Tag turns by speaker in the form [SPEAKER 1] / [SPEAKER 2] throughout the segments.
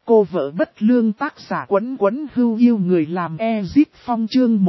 [SPEAKER 1] Cô vợ bất lương tác giả Quấn Quấn Hưu yêu người làm Ezip Phong chương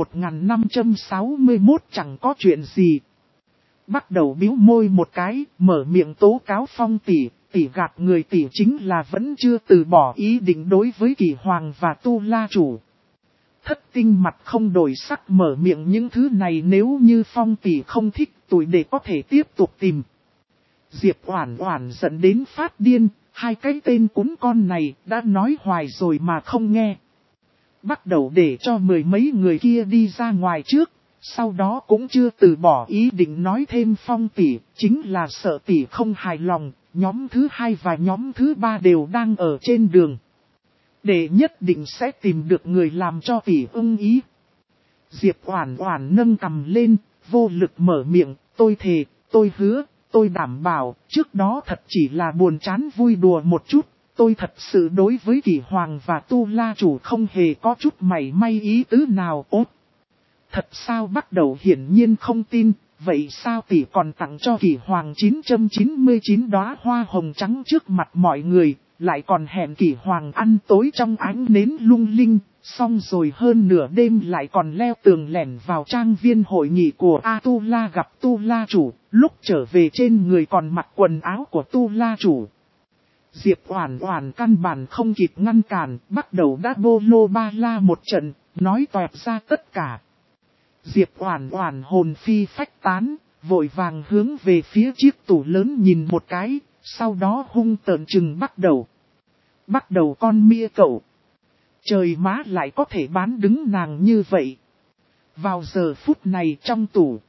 [SPEAKER 1] 1561 chẳng có chuyện gì. Bắt đầu bĩu môi một cái, mở miệng tố cáo Phong tỷ gạt người tỷ chính là vẫn chưa từ bỏ ý định đối với Kỷ Hoàng và Tu La Chủ. Thất Tinh mặt không đổi sắc mở miệng những thứ này nếu như Phong tỷ không thích tuổi để có thể tiếp tục tìm. Diệp Oản Oản giận đến phát điên, hai cái tên cún con này đã nói hoài rồi mà không nghe. Bắt đầu để cho mười mấy người kia đi ra ngoài trước, sau đó cũng chưa từ bỏ ý định nói thêm Phong tỷ, chính là sợ tỷ không hài lòng, nhóm thứ hai và nhóm thứ ba đều đang ở trên đường. Để nhất định sẽ tìm được người làm cho tỷ ưng ý. Diệp Oản Oản nâng cằm lên, vô lực mở miệng, tôi thề, tôi hứa, tôi đảm bảo, trước đó thật chỉ là buồn chán vui đùa một chút, tôi thật sự đối với Kỷ Hoàng và Tu La Chủ không hề có chút mảy may ý tứ nào. Ốt! Thật sao? Bắt đầu hiển nhiên không tin, vậy sao tỷ còn tặng cho Kỷ Hoàng 999 đóa hoa hồng trắng trước mặt mọi người, lại còn hẹn Kỷ Hoàng ăn tối trong ánh nến lung linh, xong rồi hơn nửa đêm lại còn leo tường lẻn vào trang viên hội nghị của Tu La gặp Tu La Chủ, lúc trở về trên người còn mặc quần áo của Tu La Chủ. Diệp Oản Oản căn bản không kịp ngăn cản, bắt đầu đã bô lô ba la một trận, nói toẹt ra tất cả. Diệp Oản Oản hồn phi phách tán, vội vàng hướng về phía chiếc tủ lớn nhìn một cái, sau đó hung tợn trừng bắt đầu con mia cậu. Trời má lại có thể bán đứng nàng như vậy. Vào giờ phút này trong tủ,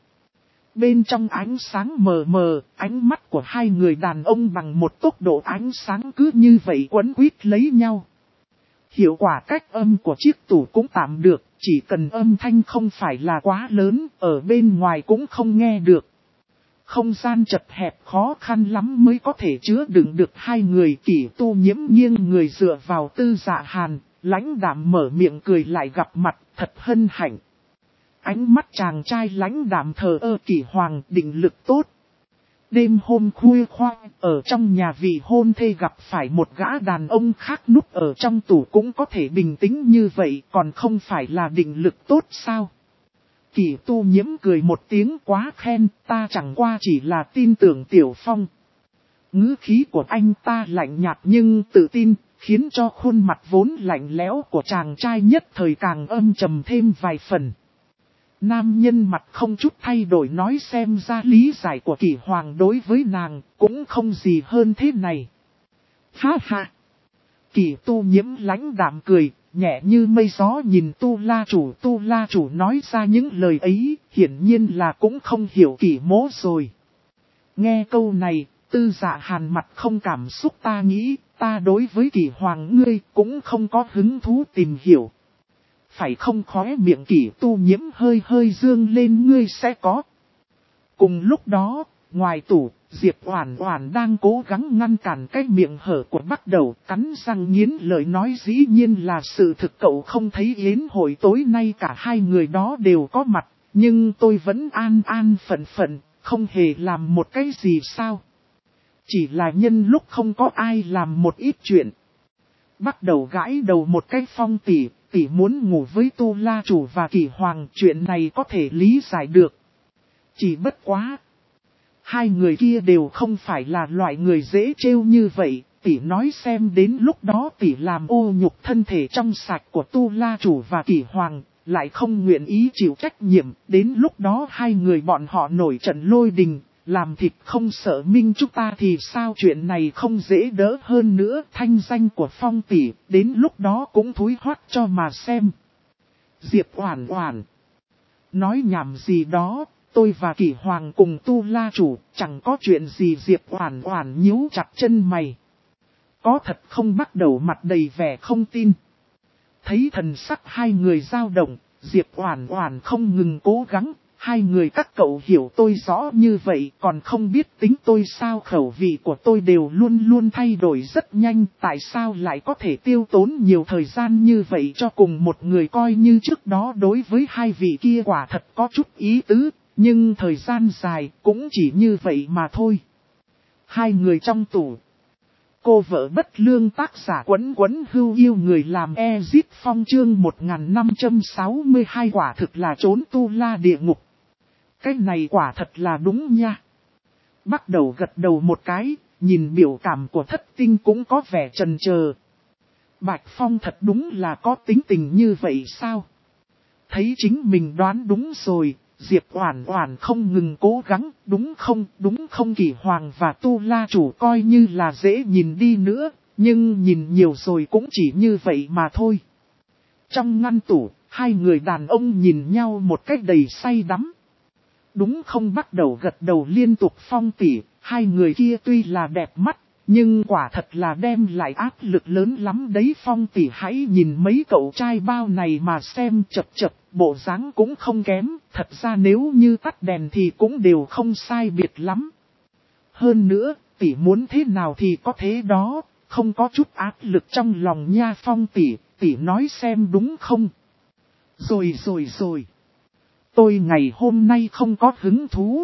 [SPEAKER 1] bên trong ánh sáng mờ mờ, ánh mắt của hai người đàn ông bằng một tốc độ ánh sáng cứ như vậy quấn quýt lấy nhau. Hiệu quả cách âm của chiếc tủ cũng tạm được, chỉ cần âm thanh không phải là quá lớn, ở bên ngoài cũng không nghe được. Không gian chật hẹp khó khăn lắm mới có thể chứa đựng được hai người. Kỷ Tu Nhiễm nghiêng người dựa vào Tư Dạ Hàn, lãnh đạm mở miệng cười lại gặp mặt, thật hân hạnh. Ánh mắt chàng trai lãnh đạm thờ ơ. Kỷ Hoàng định lực tốt. Đêm hôm khuya khoang, ở trong nhà vị hôn thê gặp phải một gã đàn ông khác núp ở trong tủ cũng có thể bình tĩnh như vậy, còn không phải là định lực tốt sao? Kỷ Tu Nhiễm cười một tiếng quá khen, ta chẳng qua chỉ là tin tưởng Tiểu Phong. Ngữ khí của anh ta lạnh nhạt nhưng tự tin, khiến cho khuôn mặt vốn lạnh lẽo của chàng trai nhất thời càng âm trầm thêm vài phần. Nam nhân mặt không chút thay đổi nói xem ra lý giải của Kỷ Hoàng đối với nàng cũng không gì hơn thế này. Ha ha! Kỷ Tu Nhiễm lãnh đạm cười, nhẹ như mây gió nhìn Tu La Chủ nói ra những lời ấy, hiển nhiên là cũng không hiểu Kỷ Mỗ rồi. Nghe câu này, Tư Dạ Hàn mặt không cảm xúc, ta nghĩ, ta đối với Kỷ Hoàng ngươi cũng không có hứng thú tìm hiểu. Phải không? Khóe miệng Kỷ Tu Nhiễm hơi hơi dương lên, ngươi sẽ có. Cùng lúc đó, ngoài tủ, Diệp Oản Oản đang cố gắng ngăn cản cái miệng hở của bắt đầu, cắn răng nghiến lợi nói dĩ nhiên là sự thực, cậu không thấy yến hội tối nay cả hai người đó đều có mặt, nhưng tôi vẫn an an phận phận, không hề làm một cái gì sao. Chỉ là nhân lúc không có ai làm một ít chuyện. Bắt đầu gãi đầu một cái. Phong tỷ muốn ngủ với Tu La Chủ và Kỷ Hoàng, chuyện này có thể lý giải được. Chỉ bất quá, hai người kia đều không phải là loại người dễ trêu như vậy, tỷ nói xem đến lúc đó tỷ làm ô nhục thân thể trong sạch của Tu La Chủ và Kỷ Hoàng, lại không nguyện ý chịu trách nhiệm, đến lúc đó hai người bọn họ nổi trận lôi đình, làm thịt không sợ minh chúng ta thì sao? Chuyện này không dễ đỡ hơn nữa, thanh danh của Phong tỷ, đến lúc đó cũng thúi hoắt cho mà xem. Diệp Oản Oản nói nhảm gì đó, tôi và Kỷ Hoàng cùng Tu La Chủ, chẳng có chuyện gì. Diệp Oản Oản nhíu chặt chân mày. Có thật không? Bắt đầu mặt đầy vẻ không tin. Thấy thần sắc hai người dao động, Diệp Oản Oản không ngừng cố gắng. Hai người các cậu hiểu tôi rõ như vậy còn không biết tính tôi sao? Khẩu vị của tôi đều luôn luôn thay đổi rất nhanh, tại sao lại có thể tiêu tốn nhiều thời gian như vậy cho cùng một người? Coi như trước đó đối với hai vị kia quả thật có chút ý tứ, nhưng thời gian dài cũng chỉ như vậy mà thôi. Hai người trong tủ, Cô vợ bất lương tác giả Quấn Quấn Hưu yêu người làm Ezit Phong chương 1562 quả thực là trốn tu la địa ngục. Cái này quả thật là đúng nha. Bắt đầu gật đầu một cái, nhìn biểu cảm của Thất Tinh cũng có vẻ chần chờ. Bạch Phong thật đúng là có tính tình như vậy sao? Thấy chính mình đoán đúng rồi, Diệp Oản Oản không ngừng cố gắng, đúng không Kỷ Hoàng và Tu La chủ coi như là dễ nhìn đi nữa, nhưng nhìn nhiều rồi cũng chỉ như vậy mà thôi. Trong ngăn tủ, hai người đàn ông nhìn nhau một cách đầy say đắm. Đúng không bắt đầu gật đầu liên tục. Phong tỷ, hai người kia tuy là đẹp mắt, nhưng quả thật là đem lại áp lực lớn lắm đấy. Phong tỷ hãy nhìn mấy cậu trai bao này mà xem, chập, bộ dáng cũng không kém, thật ra nếu như tắt đèn thì cũng đều không sai biệt lắm. Hơn nữa, tỷ muốn thế nào thì có thế đó, không có chút áp lực trong lòng nha. Phong tỷ nói xem đúng không? Rồi. Tôi ngày hôm nay không có hứng thú.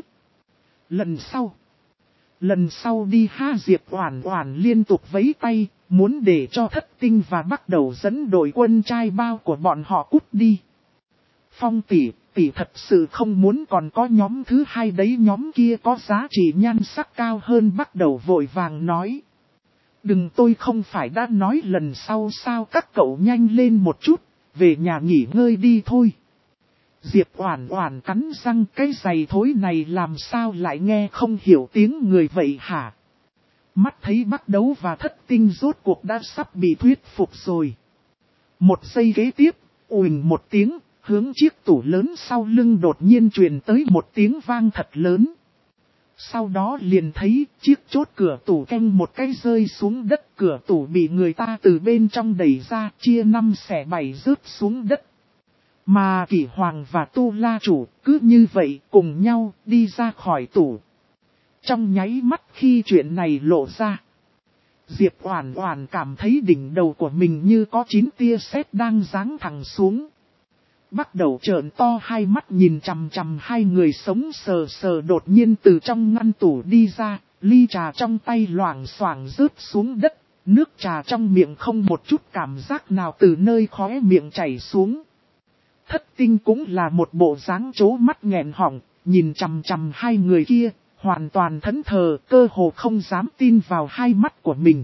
[SPEAKER 1] Lần sau đi ha. Diệp Oản Oản liên tục vẫy tay, muốn để cho Thất Tinh và bắt đầu dẫn đội quân trai bao của bọn họ cút đi. Phong tỷ thật sự không muốn còn có nhóm thứ hai đấy, nhóm kia có giá trị nhan sắc cao hơn. Bắt đầu vội vàng nói. Đừng, tôi không phải đã nói lần sau sao, các cậu nhanh lên một chút, về nhà nghỉ ngơi đi thôi. Diệp Oản Oản cắn răng, cái giày thối này làm sao lại nghe không hiểu tiếng người vậy hả? Mắt thấy Bắc Đấu và Thất Tinh rốt cuộc đã sắp bị thuyết phục rồi. Một giây kế tiếp, ùnh một tiếng, hướng chiếc tủ lớn sau lưng đột nhiên truyền tới một tiếng vang thật lớn. Sau đó liền thấy chiếc chốt cửa tủ canh một cái rơi xuống đất, cửa tủ bị người ta từ bên trong đẩy ra, chia 5 xẻ 7 rớt xuống đất. Mà Kỷ Hoàng và Tu La chủ cứ như vậy cùng nhau đi ra khỏi tủ. Trong nháy mắt khi chuyện này lộ ra, Diệp Oản Oản cảm thấy đỉnh đầu của mình như có 9 tia sét đang giáng thẳng xuống. Bắt đầu trợn to hai mắt nhìn chằm chằm hai người sống sờ đột nhiên từ trong ngăn tủ đi ra, ly trà trong tay loảng xoảng rớt xuống đất, nước trà trong miệng không một chút cảm giác nào từ nơi khóe miệng chảy xuống. Thất Tinh cũng là một bộ dáng trố mắt nghẹn họng, nhìn chằm chằm hai người kia, hoàn toàn thẫn thờ, cơ hồ không dám tin vào hai mắt của mình.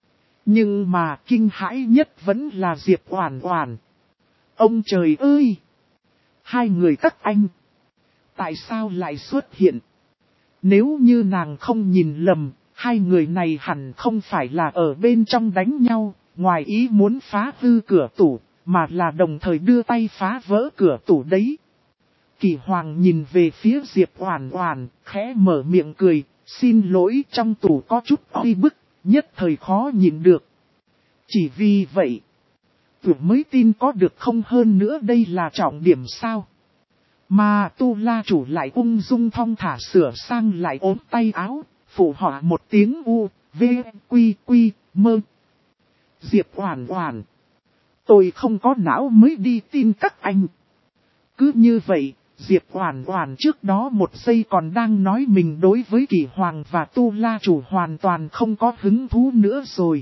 [SPEAKER 1] Nhưng mà kinh hãi nhất vẫn là Diệp Oản Oản. Ông trời ơi! Hai người các anh! Tại sao lại xuất hiện? Nếu như nàng không nhìn lầm, hai người này hẳn không phải là ở bên trong đánh nhau, ngoài ý muốn phá hư cửa tủ, mà là đồng thời đưa tay phá vỡ cửa tủ đấy. Kỷ Hoàng nhìn về phía Diệp Oản Oản, khẽ mở miệng cười, xin lỗi, trong tủ có chút oi bức, nhất thời khó nhìn được. Chỉ vì vậy, tưởng mới tin có được không, hơn nữa đây là trọng điểm sao? Mà Tu La chủ lại ung dung thong thả sửa sang lại ốm tay áo, phụ họa một tiếng u, v, quy, mơ. Diệp Oản Oản, tôi không có não mới đi tin các anh. Cứ như vậy, Diệp Oản Oản trước đó một giây còn đang nói mình đối với Kỷ Hoàng và Tu La chủ hoàn toàn không có hứng thú nữa rồi.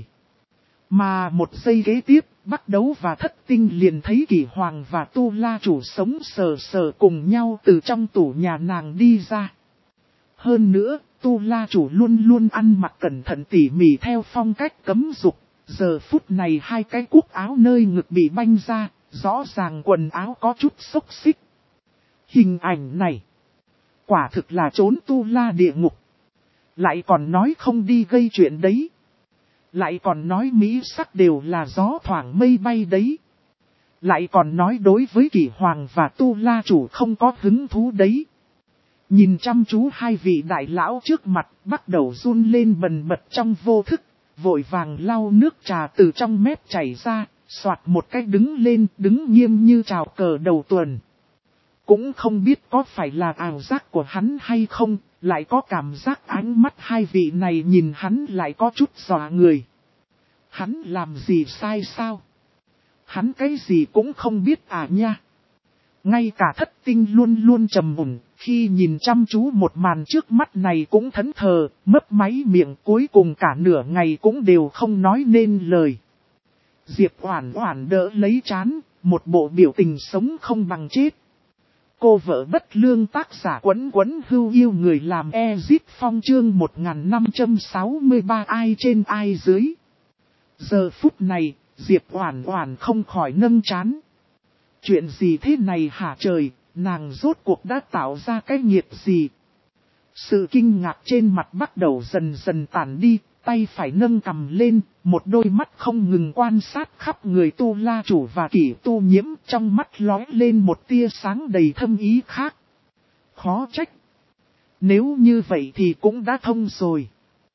[SPEAKER 1] Mà một giây kế tiếp, Bắc Đấu và Thất Tinh liền thấy Kỷ Hoàng và Tu La chủ sống sờ cùng nhau từ trong tủ nhà nàng đi ra. Hơn nữa, Tu La chủ luôn luôn ăn mặc cẩn thận tỉ mỉ theo phong cách cấm dục. Giờ phút này hai cái cúc áo nơi ngực bị banh ra, rõ ràng quần áo có chút xốc xích. Hình ảnh này, quả thực là trốn tu la địa ngục. Lại còn nói không đi gây chuyện đấy. Lại còn nói mỹ sắc đều là gió thoảng mây bay đấy. Lại còn nói đối với Kỷ Hoàng và Tu La chủ không có hứng thú đấy. Nhìn chăm chú hai vị đại lão trước mặt, bắt đầu run lên bần bật trong vô thức, vội vàng lau nước trà từ trong mép chảy ra, soạt một cái đứng lên, đứng nghiêm như chào cờ đầu tuần. Cũng không biết có phải là ảo giác của hắn hay không, lại có cảm giác ánh mắt hai vị này nhìn hắn lại có chút dọa người. Hắn làm gì sai sao? Hắn cái gì cũng không biết à nha. Ngay cả Thất Tinh luôn luôn trầm mùn, khi nhìn chăm chú một màn trước mắt này cũng thẫn thờ, mấp máy miệng, cuối cùng cả nửa ngày cũng đều không nói nên lời. Diệp Oản Oản đỡ lấy trán, một bộ biểu tình sống không bằng chết. Cô vợ bất lương tác giả Quấn Quấn Hưu Yêu người làm Ezip Phong chương 1563 ai trên ai dưới. Giờ phút này, Diệp Oản Oản không khỏi nâng trán. Chuyện gì thế này hả trời, nàng rốt cuộc đã tạo ra cái nghiệp gì? Sự kinh ngạc trên mặt bắt đầu dần dần tản đi, tay phải nâng cầm lên, một đôi mắt không ngừng quan sát khắp người Tu La Chủ và Kỷ Tu Nhiễm, trong mắt lóe lên một tia sáng đầy thâm ý khác. Khó trách. Nếu như vậy thì cũng đã thông rồi.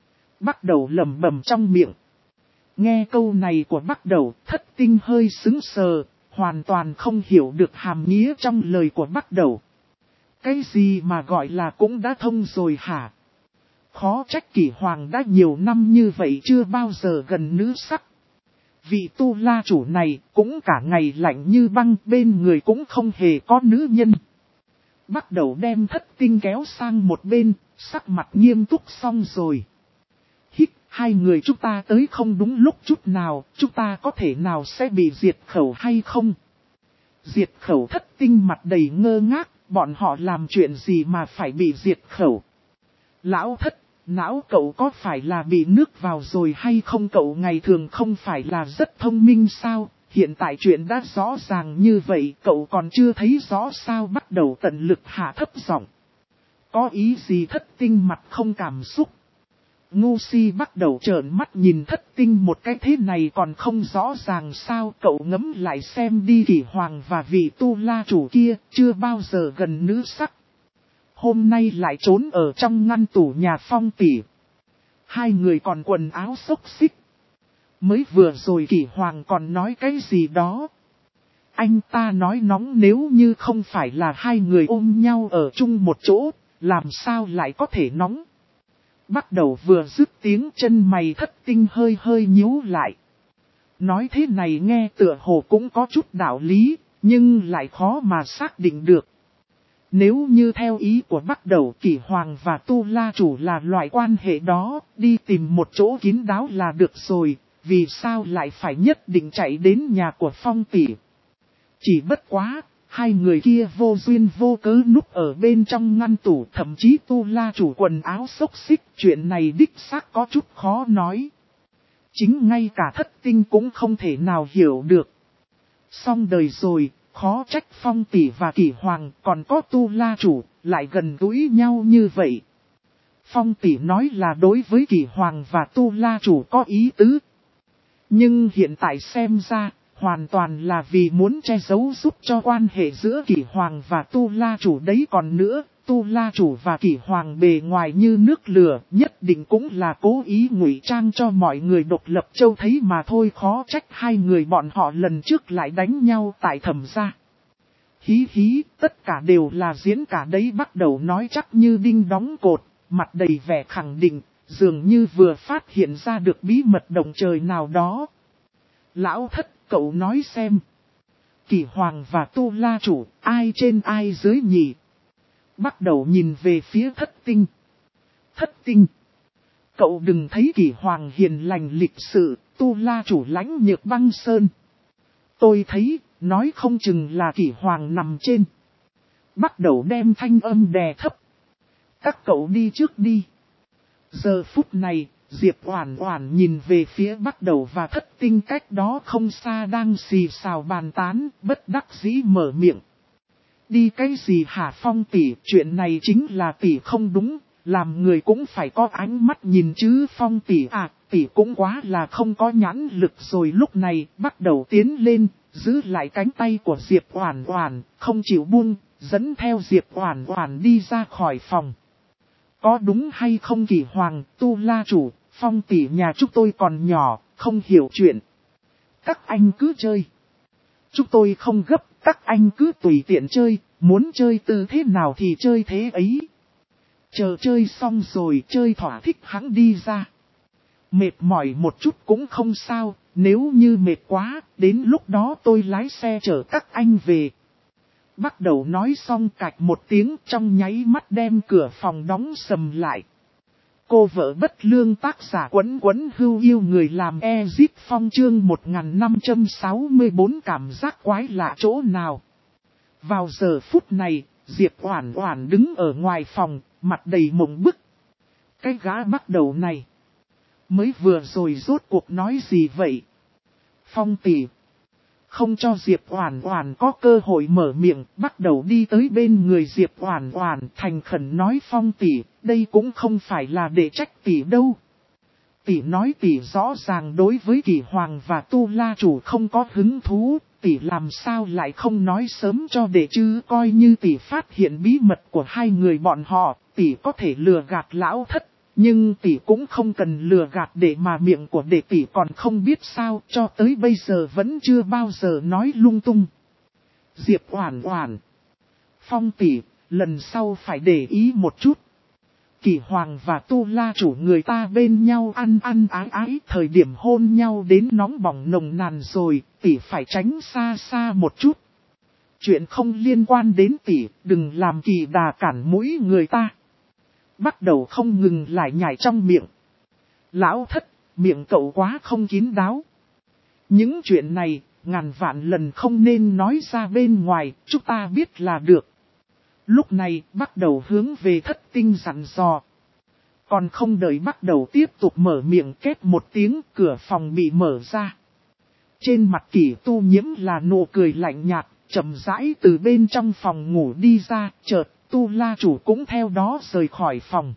[SPEAKER 1] Bắt đầu lẩm bẩm trong miệng. Nghe câu này của Bắt Đầu, Thất Tinh hơi sững sờ, hoàn toàn không hiểu được hàm nghĩa trong lời của Bắt Đầu. Cái gì mà gọi là cũng đã thông rồi hả? Khó trách Kỷ Hoàng đã nhiều năm như vậy chưa bao giờ gần nữ sắc. Vị Tu La Chủ này cũng cả ngày lạnh như băng, bên người cũng không hề có nữ nhân. Bắt Đầu đem Thất Tinh kéo sang một bên, sắc mặt nghiêm túc xong rồi. Hít, hai người chúng ta tới không đúng lúc chút nào, chúng ta có thể nào sẽ bị diệt khẩu hay không? Diệt khẩu? Thất Tinh mặt đầy ngơ ngác, bọn họ làm chuyện gì mà phải bị diệt khẩu? Lão Thất, não cậu có phải là bị nước vào rồi hay không? Cậu ngày thường không phải là rất thông minh sao? Hiện tại chuyện đã rõ ràng như vậy, cậu còn chưa thấy rõ sao? Bắt Đầu tận lực hạ thấp giọng. Có ý gì? Thất Tinh mặt không cảm xúc. Ngu si Bắt Đầu trợn mắt nhìn Thất Tinh một cái, thế này còn không rõ ràng sao? Cậu ngẫm lại xem đi, Kỷ Hoàng và vị Tu La Chủ kia chưa bao giờ gần nữ sắc. Hôm nay lại trốn ở trong ngăn tủ nhà Phong tỷ. Hai người còn quần áo xốc xích. Mới vừa rồi Kỷ Hoàng còn nói cái gì đó. Anh ta nói nóng, nếu như không phải là hai người ôm nhau ở chung một chỗ, làm sao lại có thể nóng? Bắt Đầu vừa dứt tiếng, chân mày Thất Tinh hơi hơi nhíu lại. Nói thế này nghe tựa hồ cũng có chút đạo lý, nhưng lại khó mà xác định được. Nếu như theo ý của Bắt Đầu, Kỷ Hoàng và Tu La Chủ là loại quan hệ đó, đi tìm một chỗ kín đáo là được rồi, vì sao lại phải nhất định chạy đến nhà của Phong tỷ? Chỉ bất quá, hai người kia vô duyên vô cớ núp ở bên trong ngăn tủ, thậm chí Tu La Chủ quần áo xốc xích, chuyện này đích xác có chút khó nói. Chính ngay cả Thất Tinh cũng không thể nào hiểu được. Xong đời rồi. Khó trách Phong tỷ và Kỷ Hoàng còn có Tu La Chủ lại gần gũi nhau như vậy. Phong tỷ nói là đối với Kỷ Hoàng và Tu La Chủ có ý tứ. Nhưng hiện tại xem ra, hoàn toàn là vì muốn che giấu giúp cho quan hệ giữa Kỷ Hoàng và Tu La Chủ đấy. Còn nữa, Tu La Chủ và Kỷ Hoàng bề ngoài như nước lửa, nhất định cũng là cố ý ngụy trang cho mọi người độc lập châu thấy mà thôi. Khó trách hai người bọn họ lần trước lại đánh nhau tại Thẩm gia. Hí hí, tất cả đều là diễn cả đấy. Bắt Đầu nói chắc như đinh đóng cột, mặt đầy vẻ khẳng định, dường như vừa phát hiện ra được bí mật động trời nào đó. Lão Thất, cậu nói xem. Kỷ Hoàng và Tu La Chủ, ai trên ai dưới nhỉ? Bắt Đầu nhìn về phía Thất Tinh. Thất Tinh, cậu đừng thấy Kỷ Hoàng hiền lành lịch sự, Tu La Chủ lãnh nhược băng sơn. Tôi thấy, nói không chừng là Kỷ Hoàng nằm trên. Bắt Đầu đem thanh âm đè thấp. Các cậu đi trước đi. Giờ phút này, Diệp Oản Oản nhìn về phía Bắt Đầu và Thất Tinh cách đó không xa đang xì xào bàn tán, bất đắc dĩ mở miệng. Đi cái gì hả Phong tỷ, chuyện này chính là tỷ không đúng, làm người cũng phải có ánh mắt nhìn chứ. Phong tỷ à, tỷ cũng quá là không có nhãn lực rồi. Lúc này, Bắt Đầu tiến lên, giữ lại cánh tay của Diệp Oản Oản, không chịu buông, dẫn theo Diệp Oản Oản đi ra khỏi phòng. Có đúng hay không Kỷ Hoàng, Tu La Chủ, Phong tỷ nhà chúng tôi còn nhỏ, không hiểu chuyện. Các anh cứ chơi. Chúng tôi không gấp, các anh cứ tùy tiện chơi, muốn chơi từ thế nào thì chơi thế ấy. Chờ chơi xong rồi chơi thỏa thích hắn đi ra. Mệt mỏi một chút cũng không sao, nếu như mệt quá, đến lúc đó tôi lái xe chở các anh về. Bắt đầu nói xong cạch một tiếng trong nháy mắt đem cửa phòng đóng sầm lại. Cô vợ bất lương tác giả quấn quấn hưu yêu người làm Ezip Phong chương 1564 cảm giác quái lạ chỗ nào. Vào giờ phút này, Diệp Oản Oản đứng ở ngoài phòng, mặt đầy mộng bức. Cái gã bắt đầu này, mới vừa rồi rốt cuộc nói gì vậy? Phong tỷ, không cho Diệp Oản Oản có cơ hội mở miệng, bắt đầu đi tới bên người Diệp Oản Oản thành khẩn nói Phong tỷ, đây cũng không phải là để trách tỷ đâu. Tỷ nói tỷ rõ ràng đối với Kỷ Hoàng và Tu La chủ không có hứng thú, tỷ làm sao lại không nói sớm cho đệ chứ, coi như tỷ phát hiện bí mật của hai người bọn họ, tỷ có thể lừa gạt lão thất. Nhưng tỷ cũng không cần lừa gạt để mà miệng của đệ tỷ còn không biết sao, cho tới bây giờ vẫn chưa bao giờ nói lung tung. Diệp Oản Oản, Phong tỷ, lần sau phải để ý một chút. Kỷ Hoàng và Tu La chủ người ta bên nhau ăn ăn ái ái, thời điểm hôn nhau đến nóng bỏng nồng nàn rồi, tỷ phải tránh xa xa một chút. Chuyện không liên quan đến tỷ, đừng làm kỳ đà cản mũi người ta. Bắt đầu không ngừng lại nhảy trong miệng. Lão thất, miệng cậu quá không kín đáo. Những chuyện này, ngàn vạn lần không nên nói ra bên ngoài, chúng ta biết là được. Lúc này, bắt đầu hướng về Thất Tinh dặn dò. Còn không đợi bắt đầu tiếp tục mở miệng két một tiếng, cửa phòng bị mở ra. Trên mặt Kỷ Tu Nhiễm là nụ cười lạnh nhạt, chậm rãi từ bên trong phòng ngủ đi ra, chợt Tu La chủ cũng theo đó rời khỏi phòng.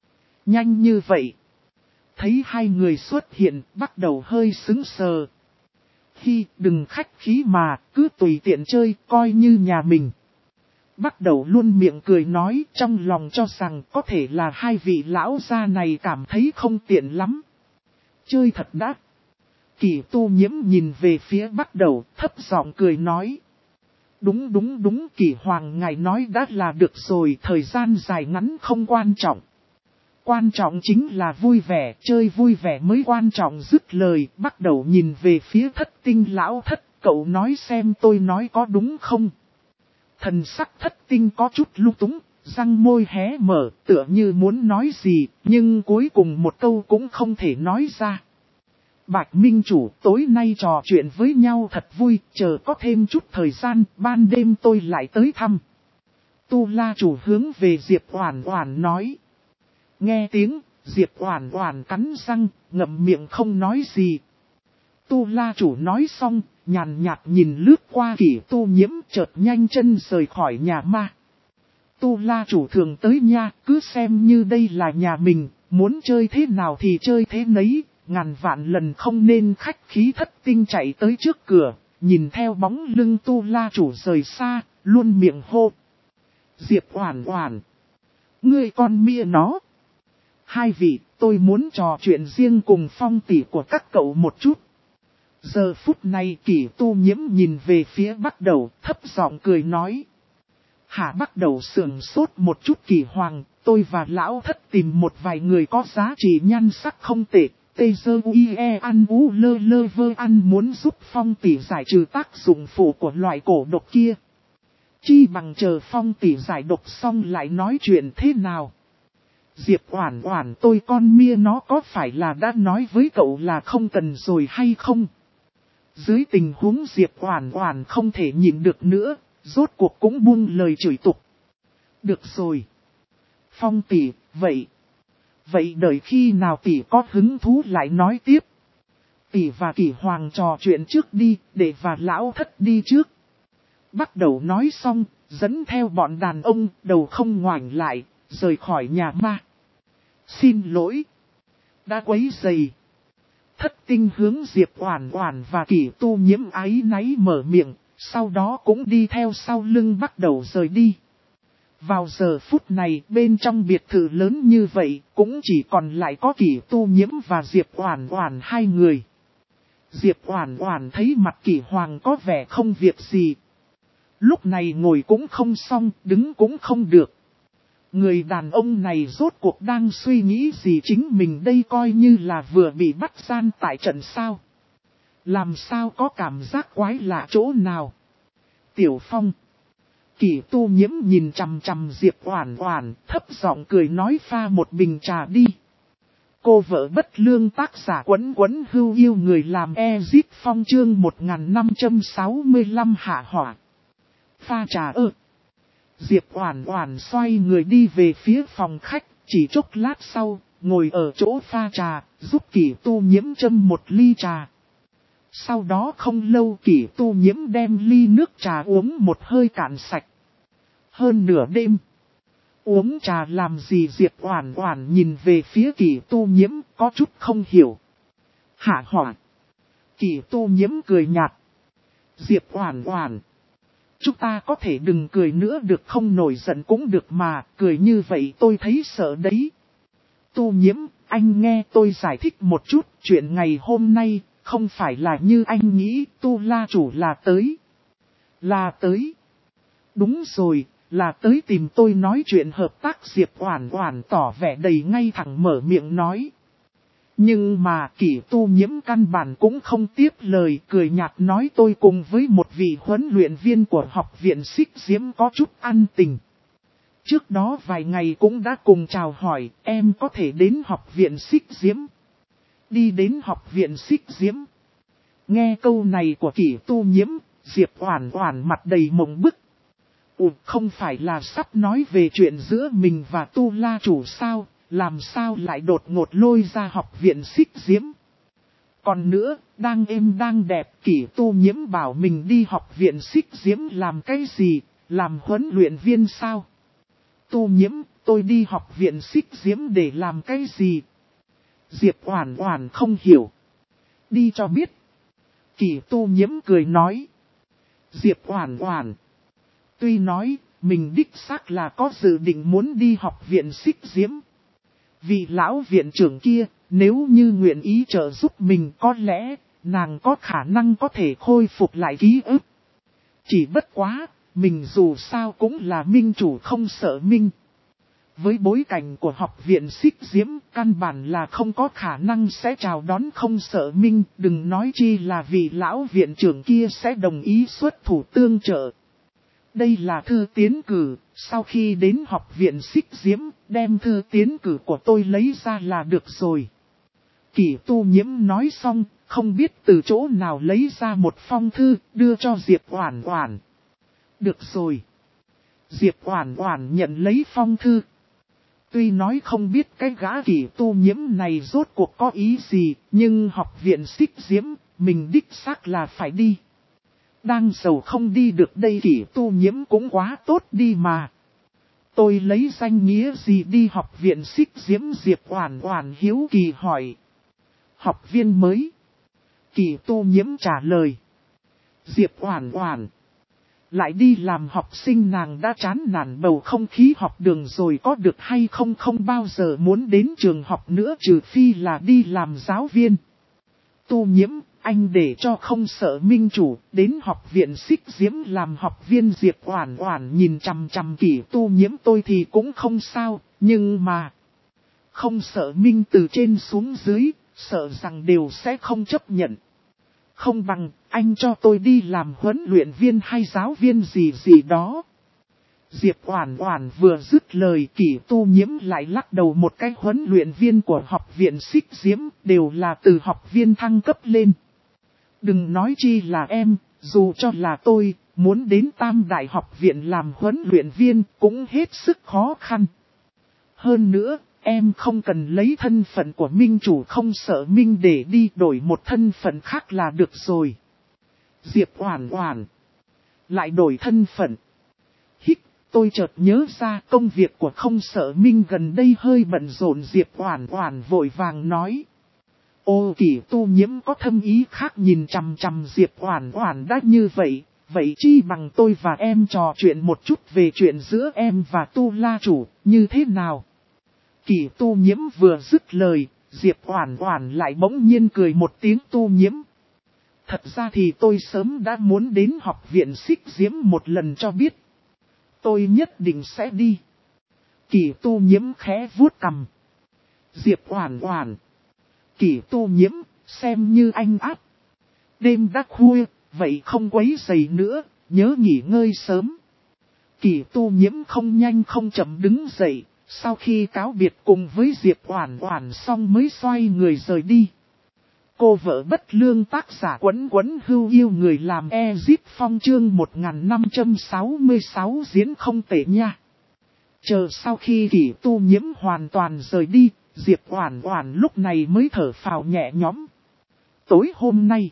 [SPEAKER 1] Nhanh như vậy. Thấy hai người xuất hiện, bắt đầu hơi sững sờ. Hi, đừng khách khí mà, cứ tùy tiện chơi, coi như nhà mình. Bắt đầu luôn miệng cười nói, trong lòng cho rằng có thể là hai vị lão gia này cảm thấy không tiện lắm. Chơi thật đã. Kỷ Tu Nhiễm nhìn về phía bắt đầu, thấp giọng cười nói. Đúng, Kỷ Hoàng ngài nói đã là được rồi, thời gian dài ngắn không quan trọng. Quan trọng chính là vui vẻ, chơi vui vẻ mới quan trọng. Dứt lời, bắt đầu nhìn về phía Thất Tinh lão thất, cậu nói xem tôi nói có đúng không? Thần sắc Thất Tinh có chút lung túng, răng môi hé mở, tựa như muốn nói gì, nhưng cuối cùng một câu cũng không thể nói ra. Bạch Minh chủ, tối nay trò chuyện với nhau thật vui, chờ có thêm chút thời gian, ban đêm tôi lại tới thăm. Tu La chủ hướng về Diệp Oản Oản nói. Nghe tiếng, Diệp Oản Oản cắn răng, ngậm miệng không nói gì. Tu La chủ nói xong, nhàn nhạt nhìn lướt qua Kỷ Tu Nhiễm, chợt nhanh chân rời khỏi nhà ma. Tu La chủ thường tới nha, cứ xem như đây là nhà mình, muốn chơi thế nào thì chơi thế nấy. Ngàn vạn lần không nên khách khí. Thất Tinh chạy tới trước cửa, nhìn theo bóng lưng Tu La chủ rời xa, luôn miệng hô. Diệp Oản Oản, ngươi con mia nó. Hai vị, tôi muốn trò chuyện riêng cùng Phong tỷ của các cậu một chút. Giờ phút này Kỷ Tu Nhiễm nhìn về phía bắt đầu, thấp giọng cười nói. Hả? Bắt đầu sườn sốt một chút. Kỷ Hoàng, tôi và lão thất tìm một vài người có giá trị nhan sắc không tệ. T-Z-U-I-E ăn u lơ lơ vơ ăn muốn giúp Phong tỷ giải trừ tác dụng phụ của loại cổ độc kia. Chi bằng chờ Phong tỷ giải độc xong lại nói chuyện thế nào. Diệp Oản Oản, tôi con mia nó có phải là đã nói với cậu là không cần rồi hay không? Dưới tình huống Diệp Oản Oản không thể nhịn được nữa, rốt cuộc cũng buông lời chửi tục. Được rồi. Phong tỷ, vậy đợi khi nào tỷ có hứng thú lại nói tiếp. Tỷ và Kỷ Hoàng trò chuyện trước đi, để và lão thất đi trước. Bắt đầu nói xong, dẫn theo bọn đàn ông, đầu không ngoảnh lại, rời khỏi nhà ma. Xin lỗi, đã quấy rầy. Thất Tinh hướng Diệp Oản Oản và Kỷ Tu Nhiễm áy náy mở miệng, sau đó cũng đi theo sau lưng bắt đầu rời đi. Vào giờ phút này, bên trong biệt thự lớn như vậy, cũng chỉ còn lại có Kỷ Tu Nhiễm và Diệp Oản Oản hai người. Diệp Oản Oản thấy mặt Kỷ Hoàng có vẻ không việc gì. Lúc này ngồi cũng không xong, đứng cũng không được. Người đàn ông này rốt cuộc đang suy nghĩ gì, chính mình đây coi như là vừa bị bắt gian tại trận sao. Làm sao có cảm giác quái lạ chỗ nào. Tiểu Phong, Kỷ Tu Nhiễm nhìn chằm chằm Diệp Oản Oản, thấp giọng cười nói pha một bình trà đi. Cô vợ bất lương tác giả Quấn Quấn Hưu Yêu người làm Ezip Phong chương 1565 hạ hỏa. Pha trà ơ. Diệp Oản Oản xoay người đi về phía phòng khách, chỉ chốc lát sau, ngồi ở chỗ pha trà, giúp Kỷ Tu Nhiễm châm một ly trà. Sau đó không lâu Kỷ Tu Nhiễm đem ly nước trà uống một hơi cạn sạch. Hơn nửa đêm. Uống trà làm gì Diệp Oản Oản nhìn về phía Kỷ Tu Nhiễm có chút không hiểu. Hạ hỏa. Kỷ Tu Nhiễm cười nhạt. Diệp Oản Oản. Chúng ta có thể đừng cười nữa được không, nổi giận cũng được mà, cười như vậy tôi thấy sợ đấy. Tu Nhiễm, anh nghe tôi giải thích một chút, chuyện ngày hôm nay, không phải là như anh nghĩ, Tu La chủ là tới. Là tới. Đúng rồi, là tới tìm tôi nói chuyện hợp tác. Diệp Oản Oản tỏ vẻ đầy ngay thẳng mở miệng nói. Nhưng mà Kỷ Tu Nhiễm căn bản cũng không tiếp lời, cười nhạt nói tôi cùng với một vị huấn luyện viên của học viện Xích Diễm có chút ăn tình. Trước đó vài ngày cũng đã cùng chào hỏi em có thể đến học viện Xích Diễm. Đi đến học viện Xích Diễm. Nghe câu này của Kỷ Tu Nhiễm, Diệp Oản Oản mặt đầy mộng bức. Không phải là sắp nói về chuyện giữa mình và Tu La chủ sao, làm sao lại đột ngột lôi ra học viện Xích Diễm. Còn nữa, đang êm đang đẹp, Kỷ Tu Nhiễm bảo mình đi học viện Xích Diễm làm cái gì, làm huấn luyện viên sao? Tu Nhiễm, tôi đi học viện Xích Diễm để làm cái gì? Diệp Oản Oản không hiểu. Đi cho biết. Kỷ Tu Nhiễm cười nói. Diệp Oản Oản. Tuy nói, mình đích xác là có dự định muốn đi học viện Xích Diễm. Vị lão viện trưởng kia, nếu như nguyện ý trợ giúp mình có lẽ, nàng có khả năng có thể khôi phục lại ký ức. Chỉ bất quá, mình dù sao cũng là minh chủ không sợ minh. Với bối cảnh của học viện Xích Diễm, căn bản là không có khả năng sẽ chào đón không sợ minh, đừng nói chi là vị lão viện trưởng kia sẽ đồng ý xuất thủ tương trợ. Đây là thư tiến cử, sau khi đến học viện Xích Diễm, đem thư tiến cử của tôi lấy ra là được rồi. Kỷ Tu Nhiễm nói xong, không biết từ chỗ nào lấy ra một phong thư, đưa cho Diệp Oản Oản. Được rồi. Diệp Oản Oản nhận lấy phong thư. Tuy nói không biết cái gã Kỷ Tu Nhiễm này rốt cuộc có ý gì, nhưng học viện Xích Diễm, mình đích xác là phải đi. Đang giàu không đi được đây Kỷ Tu Nhiễm cũng quá tốt đi mà. Tôi lấy danh nghĩa gì đi học viện Xích Diễm? Diệp Oản Oản hiếu kỳ hỏi. Học viên mới. Kỷ Tu Nhiễm trả lời. Diệp Oản Oản. Lại đi làm học sinh, nàng đã chán nản bầu không khí học đường rồi, có được hay không bao giờ muốn đến trường học nữa trừ phi là đi làm giáo viên. Tu Nhiễm, anh để cho không sợ minh chủ, đến học viện Xích Diễm làm học viên. Diệp Oản Oản nhìn chằm chằm Kỷ Tu Nhiễm, tôi thì cũng không sao, nhưng mà không sợ minh từ trên xuống dưới, sợ rằng đều sẽ không chấp nhận. Không bằng, anh cho tôi đi làm huấn luyện viên hay giáo viên gì đó. Diệp Oản Oản vừa dứt lời, Kỷ Tu Nhiễm lại lắc đầu một cái. Huấn luyện viên của học viện Xích Diễm đều là từ học viên thăng cấp lên. Đừng nói chi là em, dù cho là tôi, muốn đến Tam Đại học viện làm huấn luyện viên cũng hết sức khó khăn. Hơn nữa, em không cần lấy thân phận của minh chủ không sợ minh để đi, đổi một thân phận khác là được rồi. Diệp Oản Oản. Lại đổi thân phận. Tôi chợt nhớ ra công việc của không sợ minh gần đây hơi bận rộn. Diệp Oản Oản vội vàng nói. Ô, Kỷ Tu Nhiễm có thâm ý khác nhìn chằm chằm Diệp Oản Oản đã như vậy, vậy chi bằng tôi và em trò chuyện một chút về chuyện giữa em và Tu La chủ, như thế nào? Kỷ Tu Nhiễm vừa dứt lời, Diệp Oản Oản lại bỗng nhiên cười một tiếng. Tu Nhiễm. Thật ra thì tôi sớm đã muốn đến học viện Xích Diễm một lần cho biết. Tôi nhất định sẽ đi. Kỷ Tu Nhiễm khẽ vuốt cằm. Diệp Oản Oản. Kỷ Tu Nhiễm, xem như anh áp. Đêm đã khuya, vậy không quấy rầy nữa, nhớ nghỉ ngơi sớm. Kỷ Tu Nhiễm không nhanh không chậm đứng dậy, sau khi cáo biệt cùng với Diệp Oản Oản xong mới xoay người rời đi. Cô vợ bất lương tác giả Quấn Quấn Hưu yêu người làm Ezip Phong chương 1566 diễn không tệ nha. Chờ sau khi Kỷ Tu Nhiễm hoàn toàn rời đi, Diệp Oản Oản lúc này mới thở phào nhẹ nhõm. Tối hôm nay,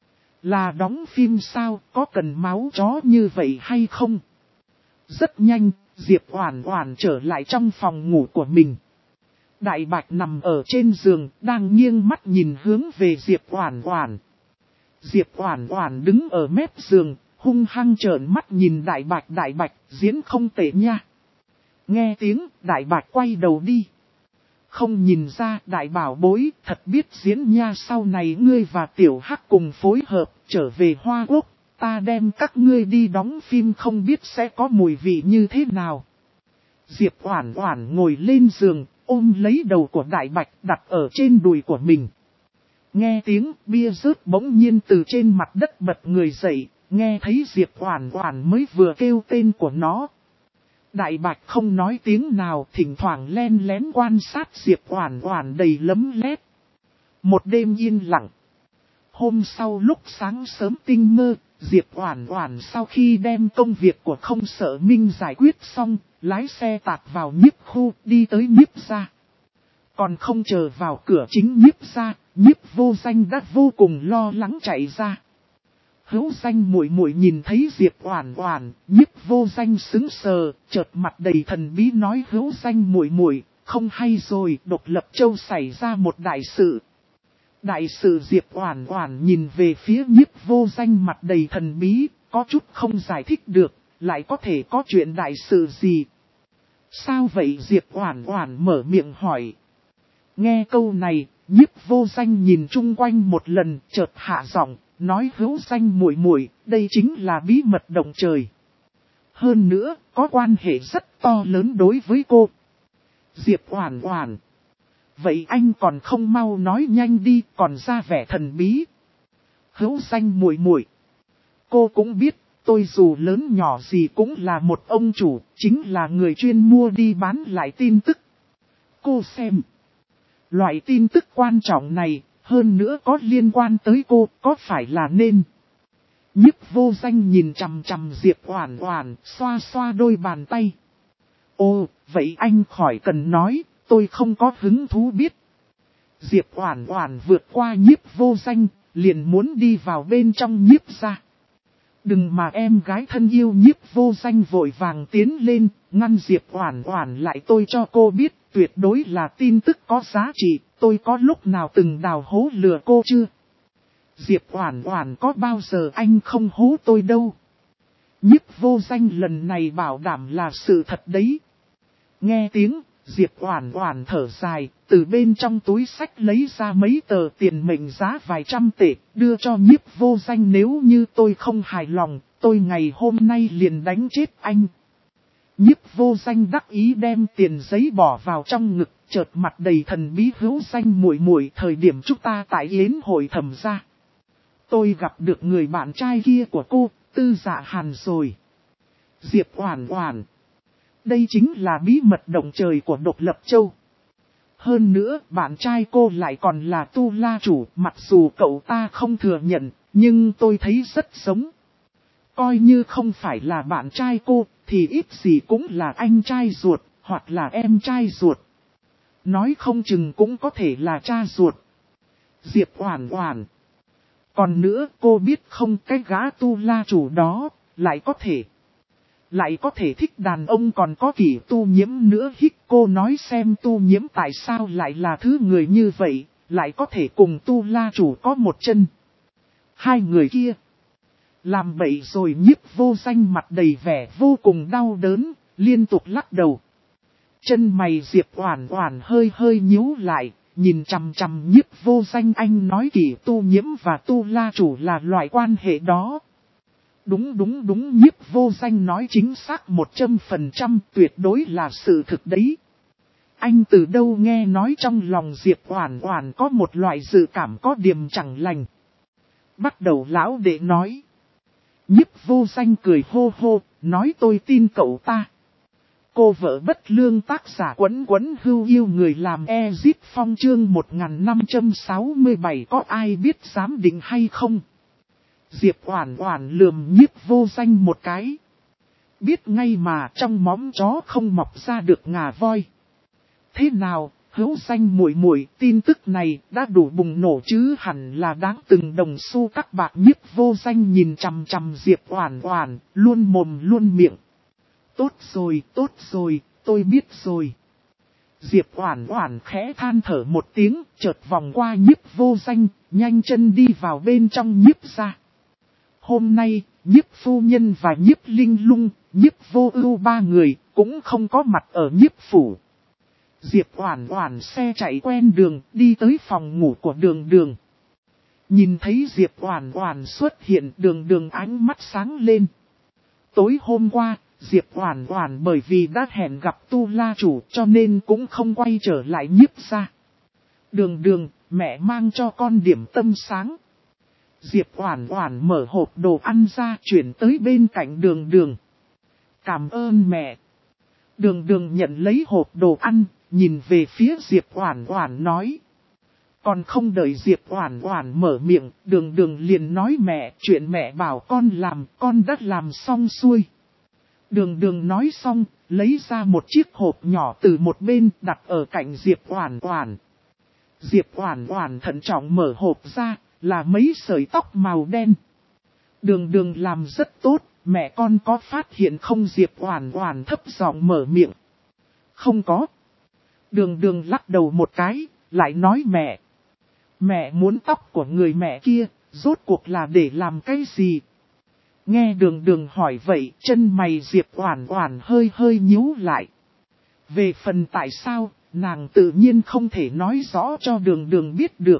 [SPEAKER 1] là đóng phim sao, có cần máu chó như vậy hay không? Rất nhanh, Diệp Oản Oản trở lại trong phòng ngủ của mình. Đại Bạch nằm ở trên giường, đang nghiêng mắt nhìn hướng về Diệp Oản Oản. Diệp Oản Oản đứng ở mép giường, hung hăng trợn mắt nhìn Đại Bạch diễn không tệ nha. Nghe tiếng, Đại Bạch quay đầu đi. Không nhìn ra, Đại bảo bối, thật biết diễn nha, sau này ngươi và Tiểu Hắc cùng phối hợp, trở về Hoa Quốc, ta đem các ngươi đi đóng phim không biết sẽ có mùi vị như thế nào. Diệp Oản Oản ngồi lên giường, ôm lấy đầu của Đại Bạch đặt ở trên đùi của mình. Nghe tiếng bia rớt bỗng nhiên từ trên mặt đất bật người dậy, nghe thấy Diệp Oản Oản mới vừa kêu tên của nó. Đại Bạch không nói tiếng nào, thỉnh thoảng len lén quan sát Diệp Oản Oản đầy lấm lét. Một đêm yên lặng. Hôm sau lúc sáng sớm tinh mơ, Diệp Oản Oản sau khi đem công việc của Không Sợ Minh giải quyết xong, lái xe tạt vào Nhiếp khu đi tới Nhiếp gia. Còn không chờ vào cửa chính Nhiếp gia, Nhiếp Vô Danh đã vô cùng lo lắng chạy ra. Hữu Danh muội muội nhìn thấy Diệp Oản Oản, Nhiếp Vô Danh sững sờ, chợt mặt đầy thần bí nói Hữu Danh muội muội, không hay rồi, Độc Lập Châu xảy ra một đại sự. Đại sự Diệp Oản Oản nhìn về phía Nhiếp Vô Danh mặt đầy thần bí, có chút không giải thích được, lại có thể có chuyện đại sự gì? Sao vậy Diệp Oản Oản mở miệng hỏi. Nghe câu này, Nhiếp Vô Danh nhìn chung quanh một lần, chợt hạ giọng, nói Hữu Danh muội muội, đây chính là bí mật động trời. Hơn nữa, có quan hệ rất to lớn đối với cô. Diệp Oản Oản. Vậy anh còn không mau nói nhanh đi, còn ra vẻ thần bí. Hữu Danh muội muội, cô cũng biết, tôi dù lớn nhỏ gì cũng là một ông chủ, chính là người chuyên mua đi bán lại tin tức. Cô xem, loại tin tức quan trọng này, hơn nữa có liên quan tới cô, có phải là nên? Nhiếp Vô Danh nhìn chằm chằm Diệp Oản Oản, xoa xoa đôi bàn tay. Ồ, vậy anh khỏi cần nói, tôi không có hứng thú biết. Diệp Oản Oản vượt qua Nhiếp Vô Danh, liền muốn đi vào bên trong Nhiếp gia. Đừng mà em gái thân yêu. Nhiếp Vô Danh vội vàng tiến lên, ngăn Diệp Oản Oản lại, tôi cho cô biết, tuyệt đối là tin tức có giá trị, tôi có lúc nào từng đào hố lừa cô chưa? Diệp Oản Oản có bao giờ anh không hố tôi đâu. Nhiếp Vô Danh lần này bảo đảm là sự thật đấy. Nghe tiếng, Diệp Oản Oản thở dài, từ bên trong túi xách lấy ra mấy tờ tiền mệnh giá vài trăm tệ, đưa cho Nhiếp Vô Danh, nếu như tôi không hài lòng, tôi ngày hôm nay liền đánh chết anh. Nhiếp Vô Danh đắc ý đem tiền giấy bỏ vào trong ngực, chợt mặt đầy thần bí. Hữu Danh muội muội, thời điểm chúng ta tại yến hội Thẩm gia, tôi gặp được người bạn trai kia của cô, Tư Dạ Hàn rồi. Diệp Oản Oản, đây chính là bí mật động trời của Độc Lập Châu. Hơn nữa, bạn trai cô lại còn là Tu La chủ, mặc dù cậu ta không thừa nhận, nhưng tôi thấy rất giống. Coi như không phải là bạn trai cô, thì ít gì cũng là anh trai ruột, hoặc là em trai ruột. Nói không chừng cũng có thể là cha ruột. Diệp Oản Oản. Còn nữa, cô biết không, cái gã Tu La chủ đó, lại có thể thích đàn ông, còn có Kỷ Tu Nhiễm nữa. Hích, cô nói xem Tu Nhiễm tại sao lại là thứ người như vậy, lại có thể cùng Tu La chủ có một chân. Hai người kia làm bậy rồi. Nhiếp Vô Danh mặt đầy vẻ vô cùng đau đớn, liên tục lắc đầu. Chân mày Diệp Oản Oản hơi hơi nhíu lại, nhìn chằm chằm Nhiếp Vô Danh, anh nói Kỷ Tu Nhiễm và Tu La chủ là loại quan hệ đó. Đúng, Nhiếp Vô Danh nói chính xác 100%, tuyệt đối là sự thực đấy. Anh từ đâu nghe nói? Trong lòng Diệp Oản Oản có một loại dự cảm có điểm chẳng lành. Bắt đầu lão đệ nói. Nhiếp Vô Danh cười hô hô, nói tôi tin cậu ta. Cô vợ bất lương tác giả Quấn Quấn Hưu Yêu người làm Ezip Phong chương 1567 có ai biết giám định hay không? Diệp Oản Oản lườm Nhiếp Vô Danh một cái. Biết ngay mà trong móng chó không mọc ra được ngà voi. Thế nào, Hữu Danh muội muội, tin tức này đã đủ bùng nổ chứ, hẳn là đáng từng đồng xu các bạc. Nhiếp Vô Danh nhìn chằm chằm Diệp Oản Oản, luôn mồm luôn miệng. Tốt rồi, tôi biết rồi. Diệp Oản Oản khẽ than thở một tiếng, chợt vòng qua Nhiếp Vô Danh, nhanh chân đi vào bên trong Nhiếp gia. Hôm nay, Nhiếp phu nhân và Nhiếp Linh Lung, Nhiếp Vô Ưu ba người cũng không có mặt ở Nhiếp phủ. Diệp Oản Oản xe chạy quen đường, đi tới phòng ngủ của Đường Đường. Nhìn thấy Diệp Oản Oản xuất hiện, Đường Đường ánh mắt sáng lên. Tối hôm qua, Diệp Oản Oản bởi vì đã hẹn gặp Tu La chủ cho nên cũng không quay trở lại Nhiếp gia. Đường Đường, mẹ mang cho con điểm tâm sáng. Diệp Oản Oản mở hộp đồ ăn ra, chuyển tới bên cạnh Đường Đường. Cảm ơn mẹ. Đường Đường nhận lấy hộp đồ ăn, nhìn về phía Diệp Oản Oản nói. Còn không đợi Diệp Oản Oản mở miệng, Đường Đường liền nói mẹ, chuyện mẹ bảo con làm, con đã làm xong xuôi. Đường Đường nói xong, lấy ra một chiếc hộp nhỏ từ một bên đặt ở cạnh Diệp Oản Oản. Diệp Oản Oản thận trọng mở hộp ra, là mấy sợi tóc màu đen. Đường Đường làm rất tốt, mẹ con có phát hiện không? Diệp Oản Oản thấp giọng mở miệng. Không có. Đường Đường lắc đầu một cái, lại nói mẹ. Mẹ muốn tóc của người mẹ kia, rốt cuộc là để làm cái gì? Nghe Đường Đường hỏi vậy, chân mày Diệp Oản Oản hơi hơi nhíu lại. Về phần tại sao, nàng tự nhiên không thể nói rõ cho Đường Đường biết được.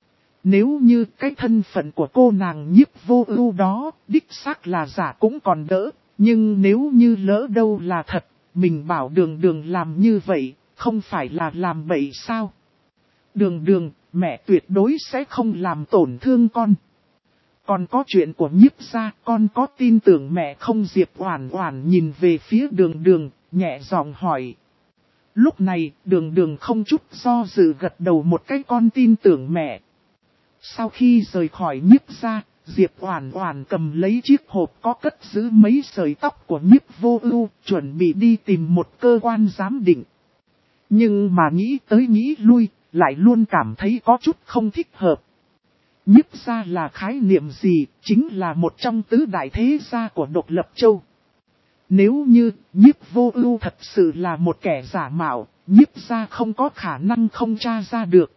[SPEAKER 1] Nếu như cái thân phận của cô nàng Nhiếp Vô Ưu đó, đích xác là giả cũng còn đỡ, nhưng nếu như lỡ đâu là thật, mình bảo Đường Đường làm như vậy, không phải là làm bậy sao? Đường Đường, mẹ tuyệt đối sẽ không làm tổn thương con. Còn có chuyện của Nhiếp gia, con có tin tưởng mẹ không? Diệp Oản Oản nhìn về phía Đường Đường, nhẹ giọng hỏi. Lúc này, Đường Đường không chút do dự gật đầu một cái, con tin tưởng mẹ. Sau khi rời khỏi Nhiếp gia, Diệp Oản Oản cầm lấy chiếc hộp có cất giữ mấy sợi tóc của Nhiếp Vô Ưu, chuẩn bị đi tìm một cơ quan giám định. Nhưng mà nghĩ tới nghĩ lui, lại luôn cảm thấy có chút không thích hợp. Nhiếp gia là khái niệm gì? Chính là một trong tứ đại thế gia của Độc Lập Châu. Nếu như Nhiếp Vô Ưu thật sự là một kẻ giả mạo, Nhiếp gia không có khả năng không tra ra được.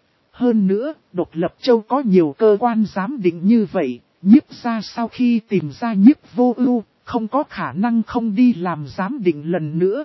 [SPEAKER 1] Hơn nữa, Độc Lập Châu có nhiều cơ quan giám định như vậy, Nhiếp gia sau khi tìm ra Nhiếp Vô Ưu, không có khả năng không đi làm giám định lần nữa.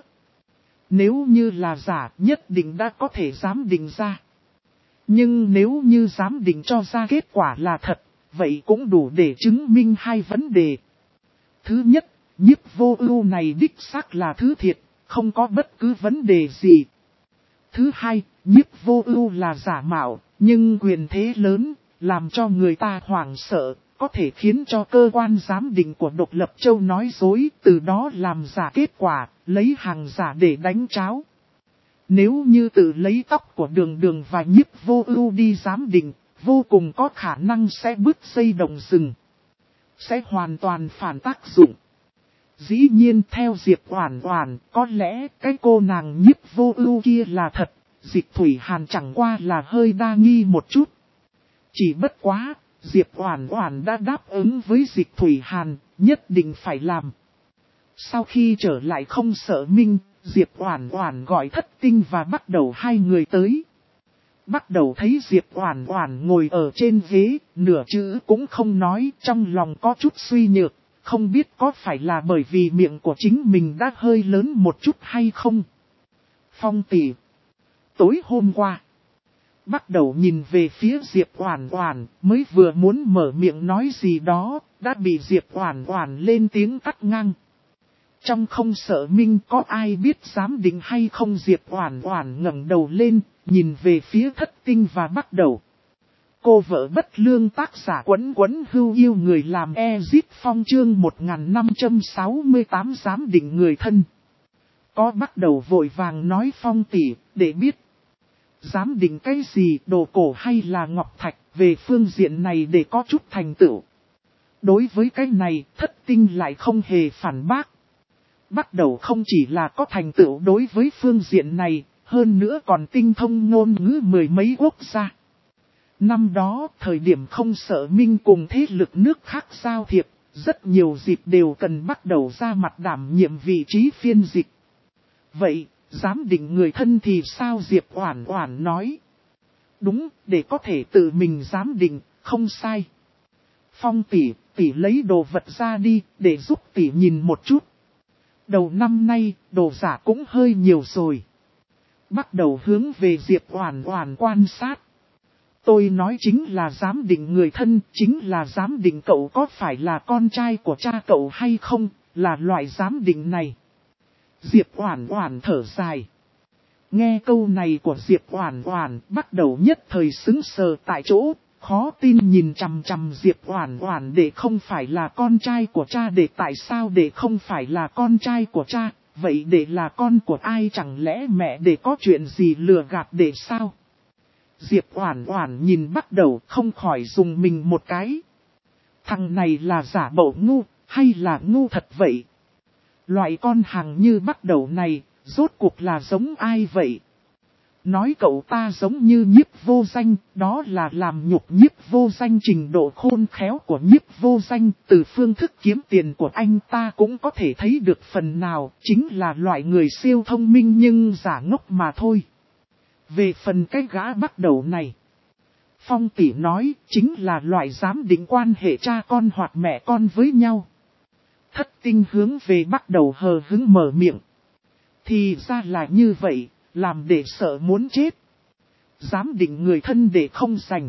[SPEAKER 1] Nếu như là giả, nhất định đã có thể giám định ra. Nhưng nếu như giám định cho ra kết quả là thật, vậy cũng đủ để chứng minh hai vấn đề. Thứ nhất, Nhiếp Vô Ưu này đích xác là thứ thiệt, không có bất cứ vấn đề gì. Thứ hai, Nhiếp Vô Ưu là giả mạo, nhưng quyền thế lớn, làm cho người ta hoảng sợ, có thể khiến cho cơ quan giám định của Độc Lập Châu nói dối, từ đó làm giả kết quả, lấy hàng giả để đánh tráo. Nếu như tự lấy tóc của Đường Đường và Nhiếp Vô Ưu đi giám định, vô cùng có khả năng sẽ bứt dây động rừng. Sẽ hoàn toàn phản tác dụng. Dĩ nhiên theo Diệp Oản Oản, có lẽ cái cô nàng Nhiếp Vô Ưu kia là thật, Dịch Thủy Hàn chẳng qua là hơi đa nghi một chút. Chỉ bất quá, Diệp Oản Oản đã đáp ứng với Dịch Thủy Hàn, nhất định phải làm. Sau khi trở lại Không Sợ Minh, Diệp Oản Oản gọi Thất Tinh và Bắc Đầu hai người tới. Bắc Đầu thấy Diệp Oản Oản ngồi ở trên ghế, nửa chữ cũng không nói, trong lòng có chút suy nhược, không biết có phải là bởi vì miệng của chính mình đã hơi lớn một chút hay không. Phong tỷ, tối hôm qua, Bắc Đầu nhìn về phía Diệp Oản Oản, mới vừa muốn mở miệng nói gì đó, đã bị Diệp Oản Oản lên tiếng cắt ngang. Trong Không Sợ Minh có ai biết giám định hay không? Diệp Oản Oản ngẩng đầu lên, nhìn về phía Thất Tinh và Bắc Đầu. cô vợ bất lương, tác giả Quấn Quấn Hưu Yêu người làm Ezit Phong chương 1568 giám định người thân. Có bắt đầu vội vàng nói Phong tỷ, để biết. Giám định cái gì, đồ cổ hay là ngọc thạch, về phương diện này để có chút thành tựu. Đối với cái này, Thất Tinh lại không hề phản bác. Bắt đầu không chỉ là có thành tựu đối với phương diện này, hơn nữa còn tinh thông ngôn ngữ mười mấy quốc gia. Năm đó, thời điểm không sợ Minh cùng thế lực nước khác giao thiệp, rất nhiều dịp đều cần bắt đầu ra mặt đảm nhiệm vị trí phiên dịch. Vậy, giám định người thân thì sao? Diệp Oản Oản nói. Đúng, để có thể tự mình giám định, không sai. Phong tỷ, tỷ lấy đồ vật ra đi, để giúp tỷ nhìn một chút. Đầu năm nay, đồ giả cũng hơi nhiều rồi. Bắt đầu hướng về Diệp Oản Oản quan sát. Tôi nói chính là giám định người thân, chính là giám định cậu có phải là con trai của cha cậu hay không, là loại giám định này. Diệp Oản Oản thở dài. Nghe câu này của Diệp Oản Oản, bắt đầu nhất thời sững sờ tại chỗ, khó tin nhìn chằm chằm Diệp Oản Oản. Để không phải là con trai của cha, để tại sao để không phải là con trai của cha, vậy để là con của ai? Chẳng lẽ mẹ để có chuyện gì lừa gạt để sao? Diệp Oản Oản nhìn bắt đầu không khỏi dùng mình một cái. Thằng này là giả bộ ngu, hay là ngu thật vậy? Loại con hàng như bắt đầu này, rốt cuộc là giống ai vậy? Nói cậu ta giống như Nhiếp Vô Danh, đó là làm nhục Nhiếp Vô Danh. Trình độ khôn khéo của Nhiếp Vô Danh, từ phương thức kiếm tiền của anh ta cũng có thể thấy được phần nào, chính là loại người siêu thông minh nhưng giả ngốc mà thôi. Về phần cái gã bắt đầu này, Phong tỷ nói chính là loại giám định quan hệ cha con hoặc mẹ con với nhau. Thất Tinh hướng về bắt đầu hờ hững mở miệng. Thì ra là như vậy, làm để sợ muốn chết. Giám định người thân để không giành.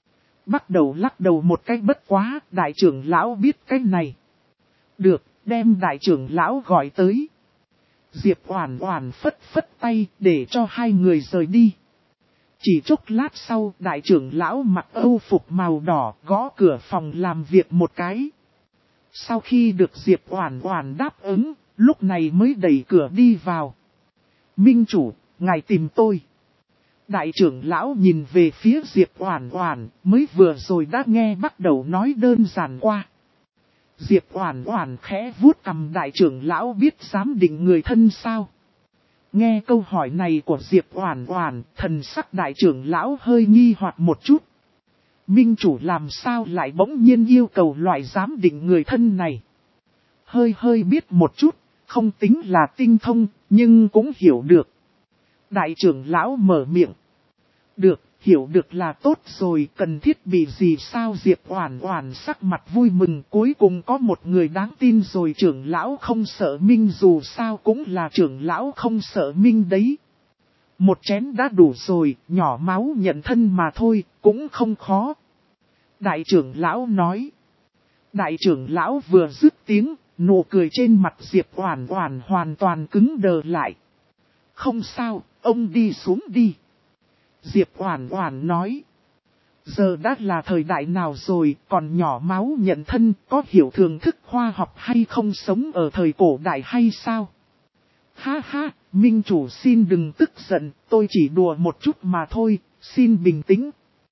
[SPEAKER 1] Bắt đầu lắc đầu một cách bất quá, đại trưởng lão biết cái này. Được, đem đại trưởng lão gọi tới. Diệp Oản Oản phất phất tay để cho hai người rời đi. Chỉ chốc lát sau, đại trưởng lão mặc âu phục màu đỏ gõ cửa phòng làm việc một cái. Sau khi được Diệp Oản Oản đáp ứng, lúc này mới đẩy cửa đi vào. Minh chủ, ngài tìm tôi. Đại trưởng lão nhìn về phía Diệp Oản Oản, mới vừa rồi đã nghe bắt đầu nói đơn giản qua. Diệp Oản Oản khẽ vuốt cằm. Đại trưởng lão biết giám định người thân sao? Nghe câu hỏi này của Diệp Oản Oản, thần sắc đại trưởng lão hơi nghi hoặc một chút. Minh chủ làm sao lại bỗng nhiên yêu cầu loại giám định người thân này? Hơi biết một chút, không tính là tinh thông, nhưng cũng hiểu được. Đại trưởng lão mở miệng. Được, hiểu được là tốt rồi, cần thiết bị gì sao? Diệp Oản Oản sắc mặt vui mừng, cuối cùng có một người đáng tin rồi. Trưởng lão không sợ Minh, dù sao cũng là trưởng lão không sợ Minh đấy. Một chén đã đủ rồi, nhỏ máu nhận thân mà thôi, cũng không khó. Đại trưởng lão nói. Đại trưởng lão vừa dứt tiếng, nụ cười trên mặt Diệp Oản Oản hoàn toàn cứng đờ lại. Không sao, ông đi xuống đi. Diệp Oản Oản nói. Giờ đã là thời đại nào rồi, còn nhỏ máu nhận thân, có hiểu thưởng thức khoa học hay không, sống ở thời cổ đại hay sao? Ha ha, Minh chủ xin đừng tức giận, tôi chỉ đùa một chút mà thôi, xin bình tĩnh.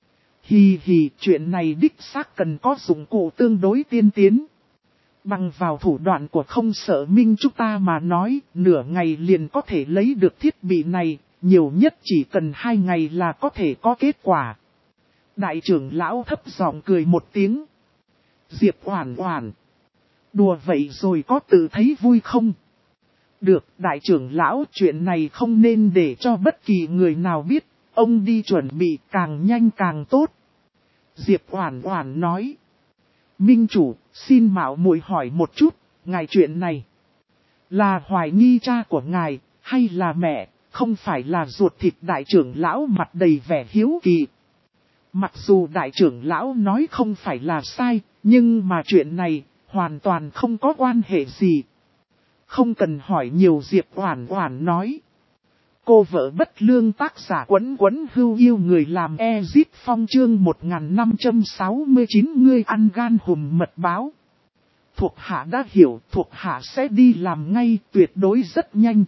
[SPEAKER 1] Hì hì, chuyện này đích xác cần có dụng cụ tương đối tiên tiến. Bằng vào thủ đoạn của không sợ Minh chúng ta mà nói, nửa ngày liền có thể lấy được thiết bị này, nhiều nhất chỉ cần 2 ngày là có thể có kết quả. Đại trưởng lão thấp giọng cười một tiếng. Diệp Oản Oản. Đùa vậy rồi có tự thấy vui không? Được, đại trưởng lão, chuyện này không nên để cho bất kỳ người nào biết, ông đi chuẩn bị càng nhanh càng tốt. Diệp Oản Oản nói. Minh chủ, xin mạo muội hỏi một chút, ngài chuyện này là hoài nghi cha của ngài, hay là mẹ, không phải là ruột thịt? Đại trưởng lão mặt đầy vẻ hiếu kỳ. Mặc dù đại trưởng lão nói không phải là sai, nhưng mà chuyện này hoàn toàn không có quan hệ gì. Không cần hỏi nhiều, Diệp Oản Oản nói. Cô vợ bất lương tác giả Quấn Quấn Hưu yêu người làm Ezit Phong chương 1569 ngươi ăn gan hùm mật báo. Thuộc hạ đã hiểu, thuộc hạ sẽ đi làm ngay, tuyệt đối rất nhanh.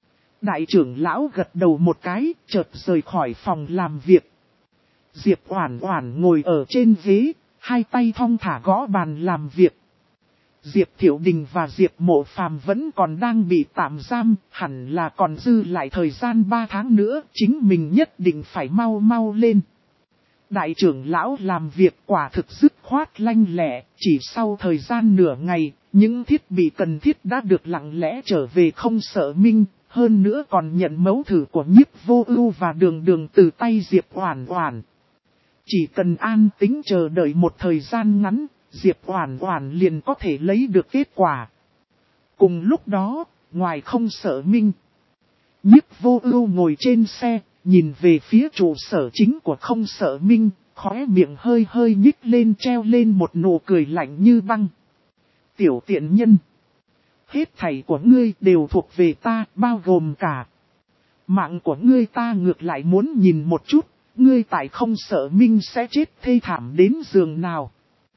[SPEAKER 1] Đại trưởng lão gật đầu một cái, chợt rời khỏi phòng làm việc. Diệp Oản Oản ngồi ở trên ghế, hai tay thong thả gõ bàn làm việc. Diệp Thiệu Đình và Diệp Mộ Phàm vẫn còn đang bị tạm giam, hẳn là còn dư lại thời gian 3 tháng nữa, chính mình nhất định phải mau mau lên. Đại trưởng lão làm việc quả thực dứt khoát lanh lẹ, chỉ sau thời gian nửa ngày, những thiết bị cần thiết đã được lặng lẽ trở về Không Sợ Minh, hơn nữa còn nhận mẫu thử của Nhiếp Vô Ưu và Đường Đường từ tay Diệp Oản Oản. Chỉ cần an tĩnh chờ đợi một thời gian ngắn, Diệp Oản Oản liền có thể lấy được kết quả. Cùng lúc đó, ngoài Không Sợ Minh, Nhiếp Vô Ưu ngồi trên xe, nhìn về phía trụ sở chính của Không Sợ Minh, khóe miệng hơi hơi nhích lên treo lên một nụ cười lạnh như băng. Tiểu tiện nhân, hết thảy của ngươi đều thuộc về ta, bao gồm cả mạng của ngươi, ta ngược lại muốn nhìn một chút, ngươi tại Không Sợ Minh sẽ chết thê thảm đến giường nào.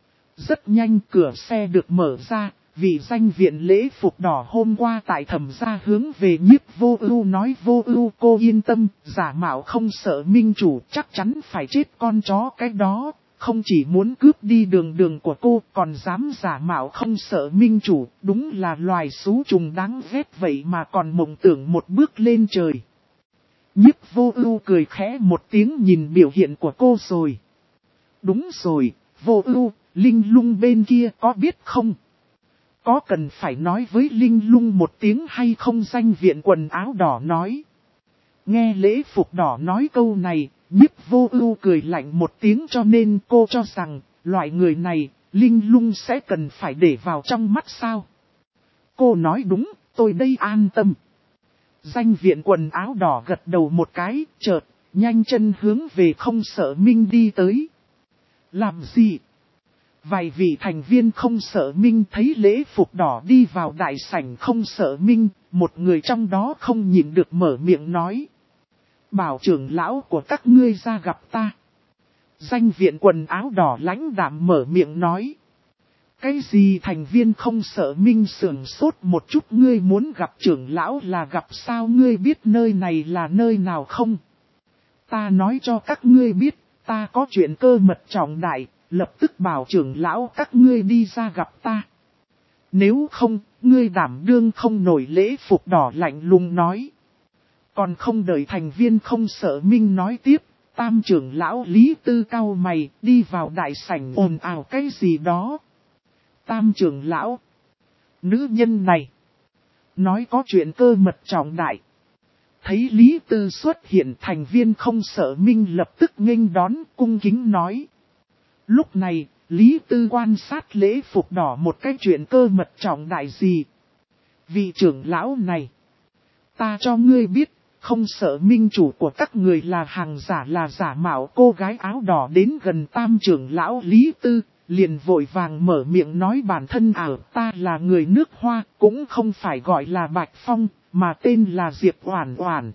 [SPEAKER 1] Rất nhanh cửa xe được mở ra, vị danh viện lễ phục đỏ hôm qua tại Thẩm gia hướng về Nhiếp Vô Ưu nói: Vô Ưu cô yên tâm, giả mạo Không Sợ Minh chủ chắc chắn phải chết con chó cái đó, không chỉ muốn cướp đi Đường Đường của cô còn dám giả mạo Không Sợ Minh chủ, đúng là loài xú trùng đáng ghét vậy mà còn mộng tưởng một bước lên trời. Nhiếp Vô Ưu cười khẽ một tiếng nhìn biểu hiện của cô rồi. Đúng rồi, Vô Ưu, Linh Lung bên kia có biết không? Có cần phải nói với Linh Lung một tiếng hay không? Danh viện quần áo đỏ nói. Nghe lễ phục đỏ nói câu này, Nhiếp Vô Ưu cười lạnh một tiếng, cho nên cô cho rằng, loại người này, Linh Lung sẽ cần phải để vào trong mắt sao? Cô nói đúng, tôi đây an tâm. Danh viện quần áo đỏ gật đầu một cái, chợt, nhanh chân hướng về Không Sợ Minh đi tới. Làm gì? Vài vị thành viên Không Sợ Minh thấy lễ phục đỏ đi vào đại sảnh Không Sợ Minh, một người trong đó không nhịn được mở miệng nói. Bảo trưởng lão của các ngươi ra gặp ta. Danh viện quần áo đỏ lãnh đạm mở miệng nói. Cái gì? Thành viên Không Sợ Minh sửng sốt một chút, ngươi muốn gặp trưởng lão là gặp sao? Ngươi biết nơi này là nơi nào không? Ta nói cho các ngươi biết, ta có chuyện cơ mật trọng đại, lập tức bảo trưởng lão các ngươi đi ra gặp ta. Nếu không, ngươi đảm đương không nổi. Lễ phục đỏ lạnh lùng nói. Còn không đợi thành viên Không Sợ Minh nói tiếp, tam trưởng lão Lý Tư cau mày đi vào đại sảnh ồn ào cái gì đó. Tam trưởng lão, nữ nhân này, nói có chuyện cơ mật trọng đại. Thấy Lý Tư xuất hiện, thành viên Không Sợ Minh lập tức nghênh đón cung kính nói. Lúc này, Lý Tư quan sát lễ phục đỏ một cái chuyện cơ mật trọng đại gì. Vị trưởng lão này, ta cho ngươi biết, Không Sợ Minh chủ của các người là hàng giả, là giả mạo. Cô gái áo đỏ đến gần tam trưởng lão Lý Tư, liền vội vàng mở miệng nói bản thân ta là người nước Hoa, cũng không phải gọi là Bạch Phong, mà tên là Diệp Oản Oản.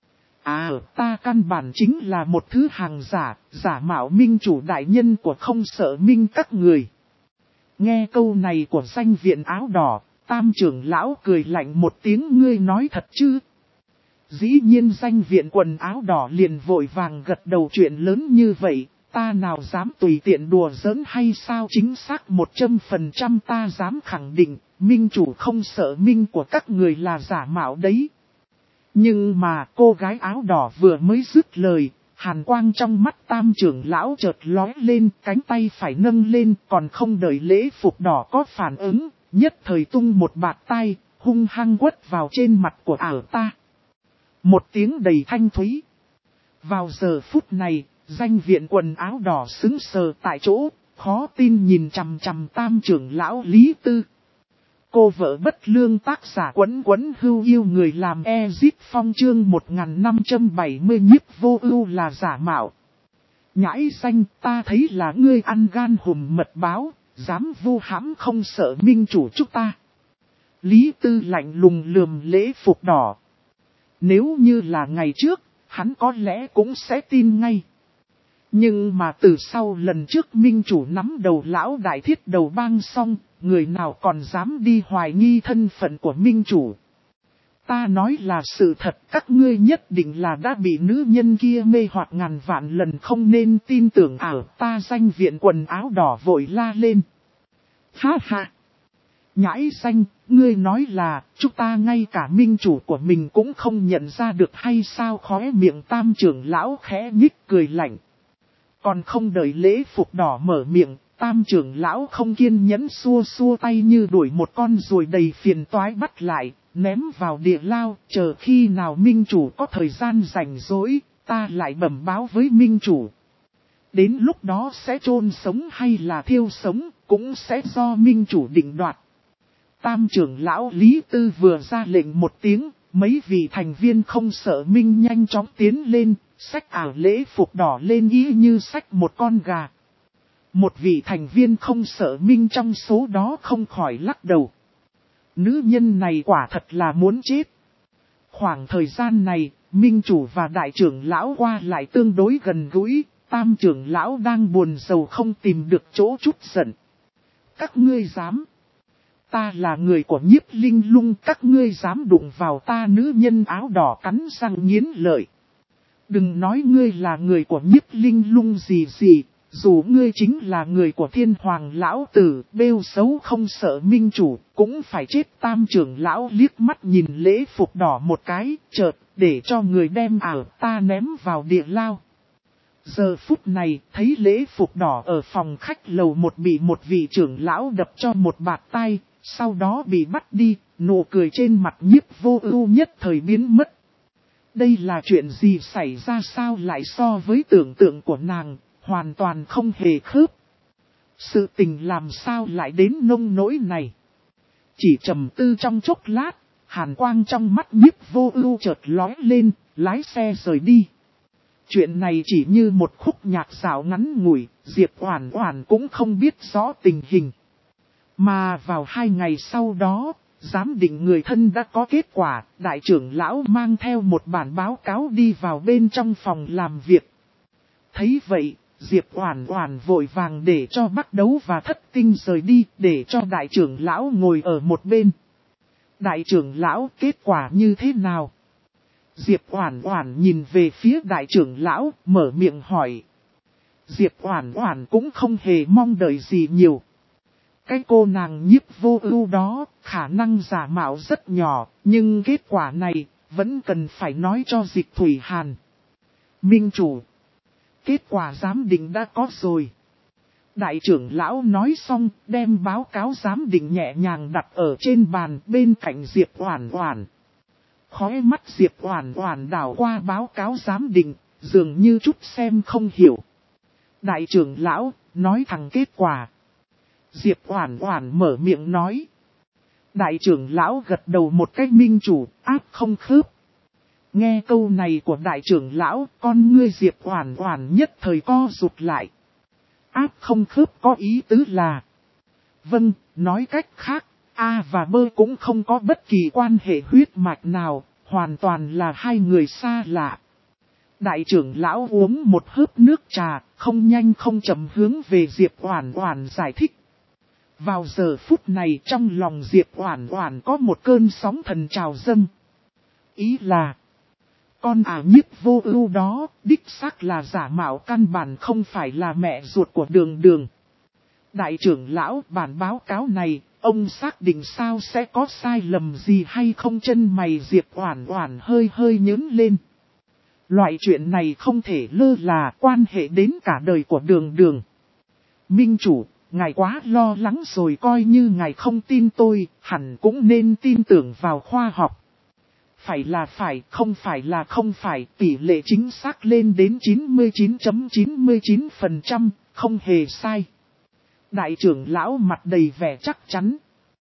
[SPEAKER 1] Ta căn bản chính là một thứ hàng giả, giả mạo minh chủ đại nhân của Không Sợ Minh các người. Nghe câu này của danh viện áo đỏ, tam trưởng lão cười lạnh một tiếng, ngươi nói thật chứ? Dĩ nhiên danh viện quần áo đỏ liền vội vàng gật đầu, chuyện lớn như vậy, ta nào dám tùy tiện đùa giỡn hay sao? Chính xác 100% ta dám khẳng định, minh chủ Không Sợ Minh của các người là giả mạo đấy. Nhưng mà cô gái áo đỏ vừa mới dứt lời, hàn quang trong mắt tam trưởng lão chợt lóe lên, cánh tay phải nâng lên, còn không đợi lễ phục đỏ có phản ứng, nhất thời tung một bạt tay, hung hăng quất vào trên mặt của ta. Một tiếng đầy thanh thúy. Vào giờ phút này, danh viện quần áo đỏ sững sờ tại chỗ, khó tin nhìn chằm chằm tam trưởng lão Lý Tư. Cô vợ bất lương tác giả Quấn Quấn Hưu yêu người làm Ezit Phong chương 1570 Nhiếp Vô Ưu là giả mạo. Nhãi xanh, ta thấy là ngươi ăn gan hùm mật báo, dám vu hãm Không Sợ Minh chủ chúng ta. Lý Tư lạnh lùng lườm lễ phục đỏ. Nếu như là ngày trước, hắn có lẽ cũng sẽ tin ngay. Nhưng mà từ sau lần trước minh chủ nắm đầu lão đại thiết đầu bang xong, người nào còn dám đi hoài nghi thân phận của minh chủ. Ta nói là sự thật, các ngươi nhất định là đã bị nữ nhân kia mê hoặc ngàn vạn lần, không nên tin tưởng ảo. Ta danh viện quần áo đỏ vội la lên. Ha ha! Nhãi xanh, ngươi nói là, chúng ta ngay cả minh chủ của mình cũng không nhận ra được hay sao? Khóe miệng tam trưởng lão khẽ nhích cười lạnh. Còn không đợi lễ phục đỏ mở miệng, tam trưởng lão không kiên nhẫn xua xua tay như đuổi một con ruồi đầy phiền toái bắt lại, ném vào địa lao, chờ khi nào minh chủ có thời gian rảnh rỗi, ta lại bẩm báo với minh chủ. Đến lúc đó sẽ chôn sống hay là thiêu sống, cũng sẽ do minh chủ định đoạt. Tam trưởng lão Lý Tư vừa ra lệnh một tiếng, mấy vị thành viên không sợ minh nhanh chóng tiến lên, xách ảo lễ phục đỏ lên ý như xách một con gà. Một vị thành viên không sợ minh trong số đó không khỏi lắc đầu. Nữ nhân này quả thật là muốn chết. Khoảng thời gian này, minh chủ và đại trưởng lão qua lại tương đối gần gũi, tam trưởng lão đang buồn rầu không tìm được chỗ chút giận. Các ngươi dám. Ta là người của Nhiếp Linh Lung, các ngươi dám đụng vào ta? Nữ nhân áo đỏ cắn răng nghiến lợi. Đừng nói ngươi là người của Nhiếp Linh Lung gì gì, dù ngươi chính là người của Thiên Hoàng Lão Tử, bêu xấu không sợ minh chủ, cũng phải chết. Tam trưởng lão liếc mắt nhìn lễ phục đỏ một cái, chợt, để cho người đem ảo ta ném vào địa lao. Giờ phút này, thấy lễ phục đỏ ở phòng khách lầu một bị một vị trưởng lão đập cho một bạt tay, sau đó bị bắt đi, nụ cười trên mặt Nhiếp Vô Ưu nhất thời biến mất. Đây là chuyện gì xảy ra, sao lại so với tưởng tượng của nàng, hoàn toàn không hề khớp. Sự tình làm sao lại đến nông nỗi này. Chỉ trầm tư trong chốc lát, hàn quang trong mắt Nhiếp Vô Ưu chợt lóe lên, lái xe rời đi. Chuyện này chỉ như một khúc nhạc dạo ngắn ngủi, Diệp Oản Oản cũng không biết rõ tình hình. Mà vào 2 ngày sau đó, giám định người thân đã có kết quả, đại trưởng lão mang theo một bản báo cáo đi vào bên trong phòng làm việc. Thấy vậy, Diệp Oản Oản vội vàng để cho Bắc Đấu và Thất Tinh rời đi, để cho đại trưởng lão ngồi ở một bên. Đại trưởng lão, kết quả như thế nào? Diệp Oản Oản nhìn về phía đại trưởng lão, mở miệng hỏi. Diệp Oản Oản cũng không hề mong đợi gì nhiều. Cái cô nàng Nhiếp Vô Ưu đó, khả năng giả mạo rất nhỏ, nhưng kết quả này, vẫn cần phải nói cho Dịch Thủy Hàn. Minh chủ, kết quả giám định đã có rồi. Đại trưởng lão nói xong, đem báo cáo giám định nhẹ nhàng đặt ở trên bàn bên cạnh Diệp Oản Oản. Khóe mắt Diệp Oản Oản đảo qua báo cáo giám định, dường như chút xem không hiểu. Đại trưởng lão, nói thẳng kết quả. Diệp Oản Oản mở miệng nói. Đại trưởng lão gật đầu một cái, minh chủ, áp không khớp. Nghe câu này của đại trưởng lão, con ngươi Diệp Oản Oản nhất thời co rụt lại. Áp không khớp có ý tứ là. Vâng, nói cách khác, A và B cũng không có bất kỳ quan hệ huyết mạch nào, hoàn toàn là hai người xa lạ. Đại trưởng lão uống một hớp nước trà, không nhanh không chậm hướng về Diệp Oản Oản giải thích. Vào giờ phút này trong lòng Diệp Oản Oản có một cơn sóng thần trào dâng. Ý là, con Nhiếp Vô Ưu đó, đích xác là giả mạo, căn bản không phải là mẹ ruột của Đường Đường. Đại trưởng lão, bản báo cáo này, ông xác định sao, sẽ có sai lầm gì hay không? Chân mày Diệp Oản Oản hơi hơi nhướng lên. Loại chuyện này không thể lơ là, quan hệ đến cả đời của Đường Đường. Minh chủ, ngài quá lo lắng rồi, coi như ngài không tin tôi, hẳn cũng nên tin tưởng vào khoa học. Phải là phải, không phải là không phải, tỷ lệ chính xác lên đến 99.99%, không hề sai. Đại trưởng lão mặt đầy vẻ chắc chắn.